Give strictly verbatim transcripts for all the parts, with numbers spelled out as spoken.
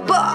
Baba.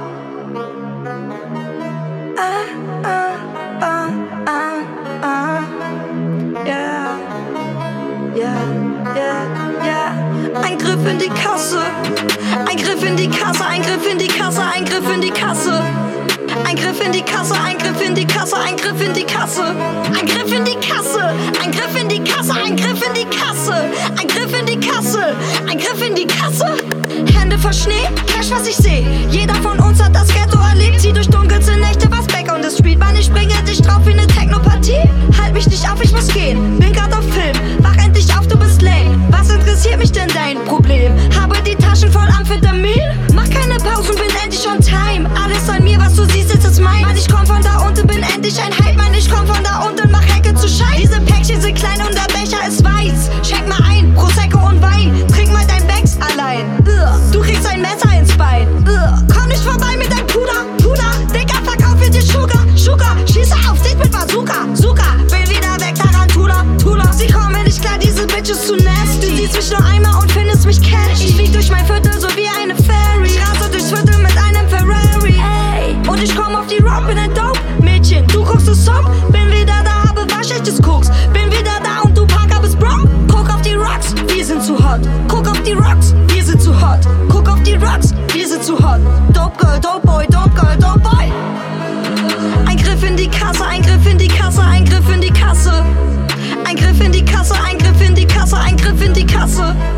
Ah, ah, ah, ah, ah. Yeah, yeah, yeah, yeah. Ein Griff in die Kasse. Ein Griff in die Kasse, ein Griff in die Kasse, ein Griff in die Kasse. Ein Griff in die Kasse, ein Griff in die Kasse, ein Griff in die Kasse. Ein Griff in die Kasse, ein Griff in die Kasse, ein Griff in die Kasse. Ein Griff in die Kasse, ein Griff in die Kasse. Hände voll Schnee, Cash, was ich seh. Jeder von uns hat das Ghetto erlebt. Zieh durch dunkelste Nächte, was back on the street. Mann, ich bringe dich drauf wie ne Technopartie. Halt mich nicht auf, ich muss gehen. Bin grad auf Film, wach endlich auf, du bist lame. Was interessiert mich denn dein Problem? Habe die Taschen voll Amphetamin. Mach keine Pausen, bin endlich on time. Alles an mir, was du siehst, ist es mein. Mann, ich komm von da unten, bin endlich ein Hype. Mann, ich komm von da unten, mach Hecke zu Schein. Diese Päckchen sind klein und der Becher ist weiß. Schenk mal ein, Prosecco und Wein. Trink mal dein Becks allein. Du kriegst ein Messer ins Bein. Komm nicht vorbei mit deinem Puder, Puder. Dicker, verkauf mir dir Sugar, Sugar. Schieße auf dich mit Bazooka, Zucker. Will wieder weg, Tarantula, Tula. Sie kommen nicht klar, diese Bitches zu nasty. Du siehst mich nur einmal und findest mich cash. Ich flieg durch mein Viertel so wie eine Fairy. Ich rase durchs Viertel mit einem Ferrari. Ey. Und ich komm auf die Rock, bin ein Dope Mädchen. Du guckst es um, bin wieder da, habe was schlechtes Koks. Bin wieder da und du Parker bist broke. Guck auf die Rocks, wir sind zu hot. Guck auf die Rocks, wir sind zu hot. Guck auf die Rocks, wir sind zu hot. Dope Girl, Dope Boy, Dope Girl, Dope Boy. Ein Griff in die Kasse, ein Griff in die Kasse, ein Griff in die Kasse. Ein Griff in die Kasse, ein Griff in die Kasse, ein Griff in die Kasse.